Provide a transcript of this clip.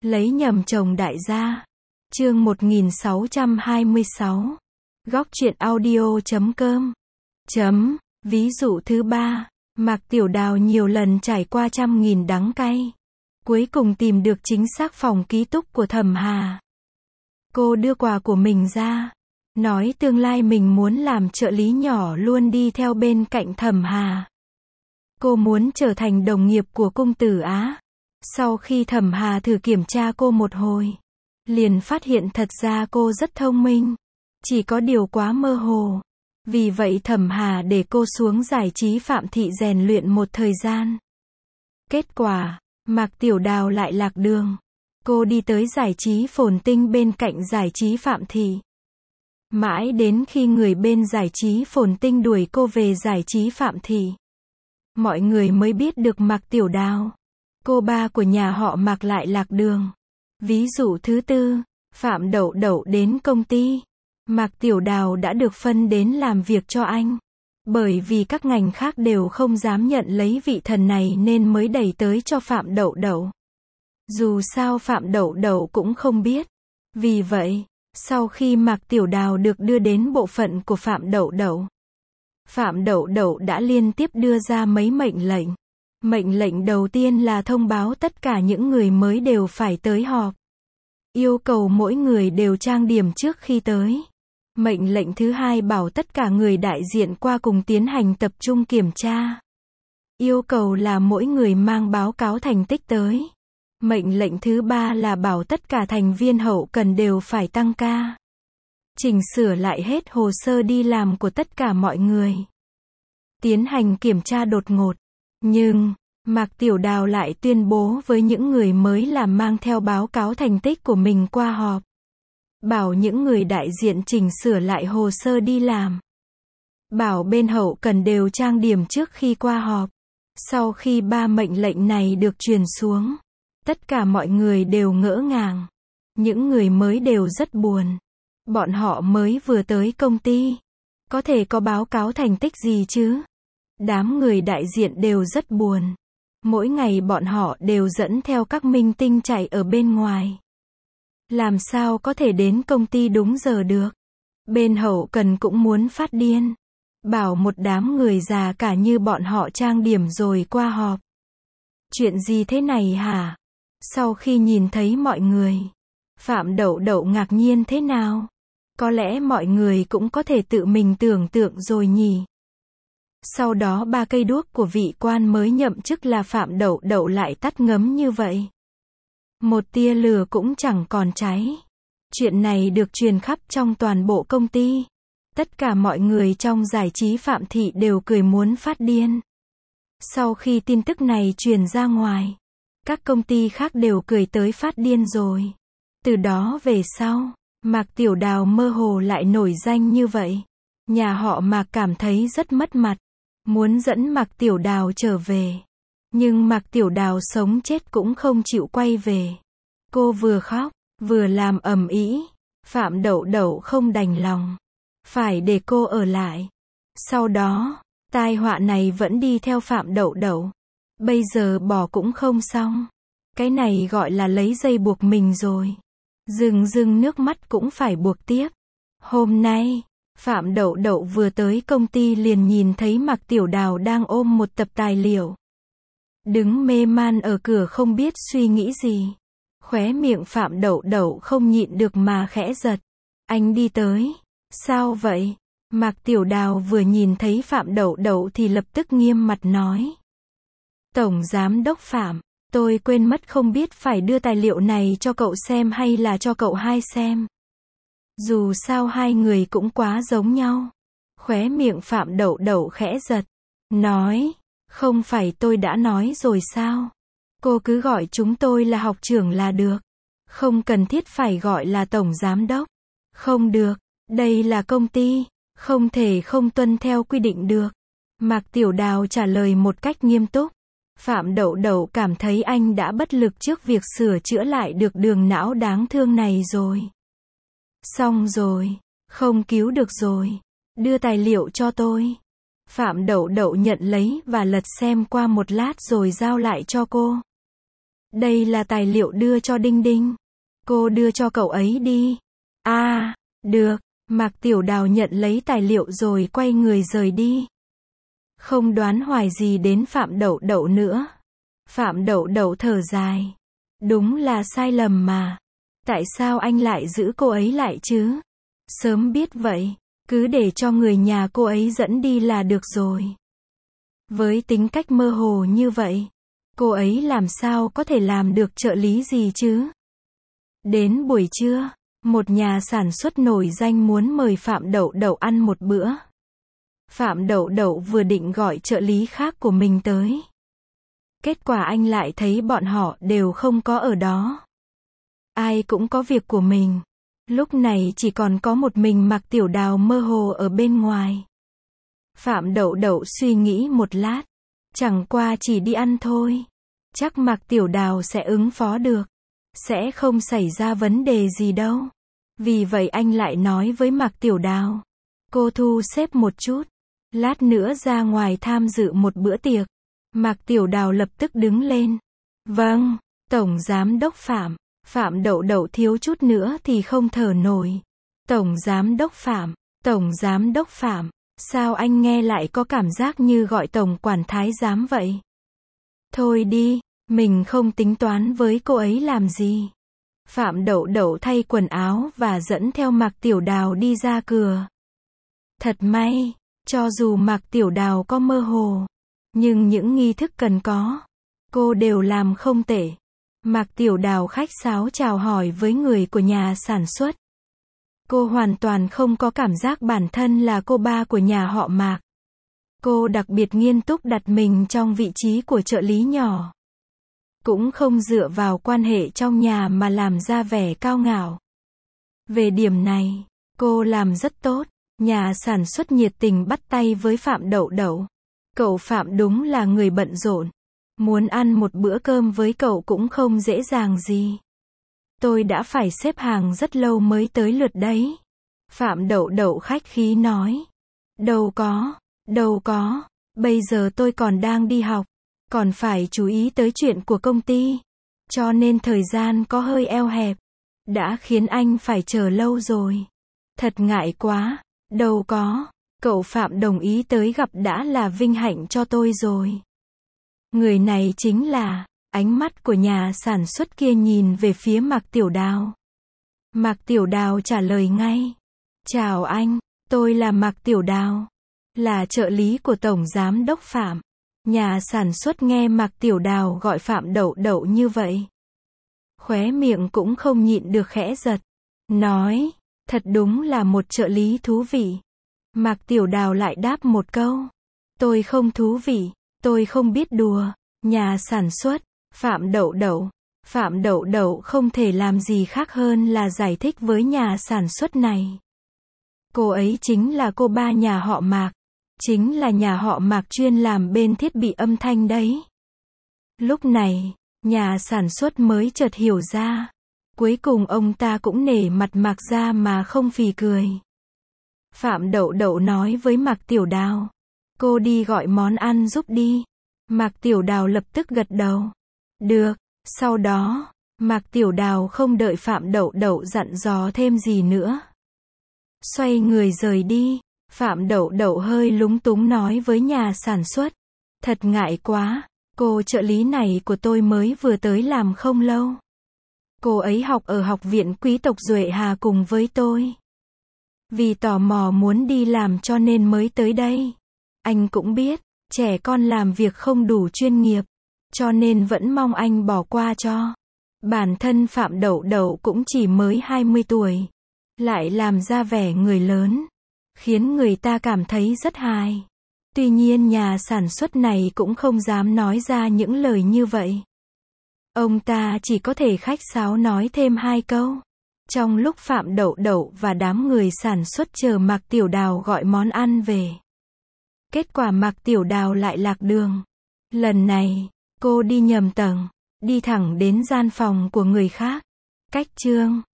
Lấy nhầm chồng đại gia. Chương 1626. Góc truyện audio.com. Ví dụ thứ 3. Mạc Tiểu Đào nhiều lần trải qua trăm nghìn đắng cay. Cuối cùng tìm được chính xác phòng ký túc của Thẩm Hà. Cô đưa quà của mình ra. Nói tương lai mình muốn làm trợ lý nhỏ luôn đi theo bên cạnh Thẩm Hà. Cô muốn trở thành đồng nghiệp của Cung Tử Á. Sau khi Thẩm Hà thử kiểm tra cô một hồi, liền phát hiện thật ra cô rất thông minh. Chỉ có điều quá mơ hồ. Vì vậy Thẩm Hà để cô xuống giải trí Phạm Thị rèn luyện một thời gian. Kết quả, Mạc Tiểu Đào lại lạc đường. Cô đi tới giải trí Phồn Tinh bên cạnh giải trí Phạm Thị. Mãi đến khi người bên giải trí Phồn Tinh đuổi cô về giải trí Phạm Thị, mọi người mới biết được Mạc Tiểu Đào, cô ba của nhà họ Mạc lại lạc đường. Ví dụ thứ tư, Phạm Đậu Đậu đến công ty. Mạc Tiểu Đào đã được phân đến làm việc cho anh. Bởi vì các ngành khác đều không dám nhận lấy vị thần này nên mới đẩy tới cho Phạm Đậu Đậu. Dù sao Phạm Đậu Đậu cũng không biết. Vì vậy, sau khi Mạc Tiểu Đào được đưa đến bộ phận của Phạm Đậu Đậu, Phạm Đậu Đậu đã liên tiếp đưa ra mấy mệnh lệnh. Mệnh lệnh đầu tiên là thông báo tất cả những người mới đều phải tới họp. Yêu cầu mỗi người đều trang điểm trước khi tới. Mệnh lệnh thứ hai bảo tất cả người đại diện qua cùng tiến hành tập trung kiểm tra. Yêu cầu là mỗi người mang báo cáo thành tích tới. Mệnh lệnh thứ ba là bảo tất cả thành viên hậu cần đều phải tăng ca. Chỉnh sửa lại hết hồ sơ đi làm của tất cả mọi người. Tiến hành kiểm tra đột ngột. Nhưng, Mạc Tiểu Đào lại tuyên bố với những người mới là mang theo báo cáo thành tích của mình qua họp. Bảo những người đại diện chỉnh sửa lại hồ sơ đi làm. Bảo bên hậu cần đều trang điểm trước khi qua họp. Sau khi ba mệnh lệnh này được truyền xuống, tất cả mọi người đều ngỡ ngàng. Những người mới đều rất buồn. Bọn họ mới vừa tới công ty. Có thể có báo cáo thành tích gì chứ? Đám người đại diện đều rất buồn. Mỗi ngày bọn họ đều dẫn theo các minh tinh chạy ở bên ngoài. Làm sao có thể đến công ty đúng giờ được? Bên hậu cần cũng muốn phát điên. Bảo một đám người già cả như bọn họ trang điểm rồi qua họp. Chuyện gì thế này hả? Sau khi nhìn thấy mọi người, Phạm Đậu Đậu ngạc nhiên thế nào? Có lẽ mọi người cũng có thể tự mình tưởng tượng rồi nhỉ? Sau đó 3 cây đuốc của vị quan mới nhậm chức là Phạm Đậu Đậu lại tắt ngấm như vậy. Một tia lửa cũng chẳng còn cháy. Chuyện này được truyền khắp trong toàn bộ công ty. Tất cả mọi người trong giải trí Phạm Thị đều cười muốn phát điên. Sau khi tin tức này truyền ra ngoài, các công ty khác đều cười tới phát điên rồi. Từ đó về sau, Mạc Tiểu Đào mơ hồ lại nổi danh như vậy. Nhà họ Mạc cảm thấy rất mất mặt. Muốn dẫn Mạc Tiểu Đào trở về. Nhưng Mạc Tiểu Đào sống chết cũng không chịu quay về. Cô vừa khóc, vừa làm ầm ĩ. Phạm Đậu Đậu không đành lòng. Phải để cô ở lại. Sau đó, tai họa này vẫn đi theo Phạm Đậu Đậu. Bây giờ bỏ cũng không xong. Cái này gọi là lấy dây buộc mình rồi. Rưng rưng nước mắt cũng phải buộc tiếp. Hôm nay, Phạm Đậu Đậu vừa tới công ty liền nhìn thấy Mạc Tiểu Đào đang ôm một tập tài liệu. Đứng mê man ở cửa không biết suy nghĩ gì. Khóe miệng Phạm Đậu Đậu không nhịn được mà khẽ giật. Anh đi tới. Sao vậy? Mạc Tiểu Đào vừa nhìn thấy Phạm Đậu Đậu thì lập tức nghiêm mặt nói. Tổng Giám đốc Phạm, tôi quên mất không biết phải đưa tài liệu này cho cậu xem hay là cho cậu hai xem. Dù sao hai người cũng quá giống nhau. Khóe miệng Phạm Đậu Đậu khẽ giật. Nói, không phải tôi đã nói rồi sao? Cô cứ gọi chúng tôi là học trưởng là được. Không cần thiết phải gọi là tổng giám đốc. Không được, đây là công ty, không thể không tuân theo quy định được. Mạc Tiểu Đào trả lời một cách nghiêm túc. Phạm Đậu Đậu cảm thấy anh đã bất lực trước việc sửa chữa lại được đường não đáng thương này rồi. Xong rồi, không cứu được rồi. Đưa tài liệu cho tôi. Phạm Đậu Đậu nhận lấy và lật xem qua một lát rồi giao lại cho cô. Đây là tài liệu đưa cho Đinh Đinh. Cô đưa cho cậu ấy đi. À, được. Mạc Tiểu Đào nhận lấy tài liệu rồi quay người rời đi. Không đoán hoài gì đến Phạm Đậu Đậu nữa. Phạm Đậu Đậu thở dài. Đúng là sai lầm mà. Tại sao anh lại giữ cô ấy lại chứ? Sớm biết vậy, cứ để cho người nhà cô ấy dẫn đi là được rồi. Với tính cách mơ hồ như vậy, cô ấy làm sao có thể làm được trợ lý gì chứ? Đến buổi trưa, một nhà sản xuất nổi danh muốn mời Phạm Đậu Đậu ăn một bữa. Phạm Đậu Đậu vừa định gọi trợ lý khác của mình tới. Kết quả anh lại thấy bọn họ đều không có ở đó. Ai cũng có việc của mình. Lúc này chỉ còn có một mình Mạc Tiểu Đào mơ hồ ở bên ngoài. Phạm Đậu Đậu suy nghĩ một lát. Chẳng qua chỉ đi ăn thôi. Chắc Mạc Tiểu Đào sẽ ứng phó được. Sẽ không xảy ra vấn đề gì đâu. Vì vậy anh lại nói với Mạc Tiểu Đào. Cô thu xếp một chút. Lát nữa ra ngoài tham dự một bữa tiệc. Mạc Tiểu Đào lập tức đứng lên. Vâng, Tổng Giám đốc Phạm. Phạm Đậu Đậu thiếu chút nữa thì không thở nổi. Tổng Giám đốc Phạm, Tổng Giám đốc Phạm, sao anh nghe lại có cảm giác như gọi Tổng Quản Thái Giám vậy? Thôi đi, mình không tính toán với cô ấy làm gì. Phạm Đậu Đậu thay quần áo và dẫn theo Mạc Tiểu Đào đi ra cửa. Thật may, cho dù Mạc Tiểu Đào có mơ hồ, nhưng những nghi thức cần có, cô đều làm không tệ. Mạc Tiểu Đào khách sáo chào hỏi với người của nhà sản xuất. Cô hoàn toàn không có cảm giác bản thân là cô ba của nhà họ Mạc. Cô đặc biệt nghiêm túc đặt mình trong vị trí của trợ lý nhỏ. Cũng không dựa vào quan hệ trong nhà mà làm ra vẻ cao ngạo. Về điểm này, cô làm rất tốt. Nhà sản xuất nhiệt tình bắt tay với Phạm Đậu Đậu. Cậu Phạm đúng là người bận rộn. Muốn ăn một bữa cơm với cậu cũng không dễ dàng gì. Tôi đã phải xếp hàng rất lâu mới tới lượt đấy. Phạm Đậu Đậu khách khí nói. Đâu có, bây giờ tôi còn đang đi học, còn phải chú ý tới chuyện của công ty. Cho nên thời gian có hơi eo hẹp. Đã khiến anh phải chờ lâu rồi. Thật ngại quá, đâu có, cậu Phạm đồng ý tới gặp đã là vinh hạnh cho tôi rồi. Người này chính là, ánh mắt của nhà sản xuất kia nhìn về phía Mạc Tiểu Đào. Mạc Tiểu Đào trả lời ngay. Chào anh, tôi là Mạc Tiểu Đào, là trợ lý của Tổng Giám đốc Phạm. Nhà sản xuất nghe Mạc Tiểu Đào gọi Phạm Đậu Đậu như vậy. Khóe miệng cũng không nhịn được khẽ giật. Nói, thật đúng là một trợ lý thú vị. Mạc Tiểu Đào lại đáp một câu. Tôi không thú vị. Tôi không biết đùa. Nhà sản xuất, Phạm Đậu Đậu. Phạm Đậu Đậu không thể làm gì khác hơn là giải thích với nhà sản xuất này. Cô ấy chính là cô ba nhà họ Mạc. Chính là nhà họ Mạc chuyên làm bên thiết bị âm thanh đấy. Lúc này, nhà sản xuất mới chợt hiểu ra. Cuối cùng ông ta cũng nể mặt Mạc ra mà không phì cười. Phạm Đậu Đậu nói với Mạc Tiểu Đào. Cô đi gọi món ăn giúp đi. Mạc Tiểu Đào lập tức gật đầu. Được, sau đó, Mạc Tiểu Đào không đợi Phạm Đậu Đậu dặn dò thêm gì nữa. Xoay người rời đi, Phạm Đậu Đậu hơi lúng túng nói với nhà sản xuất. Thật ngại quá, cô trợ lý này của tôi mới vừa tới làm không lâu. Cô ấy học ở Học viện Quý tộc Duệ Hà cùng với tôi. Vì tò mò muốn đi làm cho nên mới tới đây. Anh cũng biết, trẻ con làm việc không đủ chuyên nghiệp, cho nên vẫn mong anh bỏ qua cho. Bản thân Phạm Đậu Đậu cũng chỉ mới 20 tuổi, lại làm ra vẻ người lớn, khiến người ta cảm thấy rất hài. Tuy nhiên nhà sản xuất này cũng không dám nói ra những lời như vậy. Ông ta chỉ có thể khách sáo nói thêm 2 câu. Trong lúc Phạm Đậu Đậu và đám người sản xuất chờ Mạc Tiểu Đào gọi món ăn về. Kết quả Mạc Tiểu Đào lại lạc đường. Lần này, cô đi nhầm tầng, đi thẳng đến gian phòng của người khác. Cách chương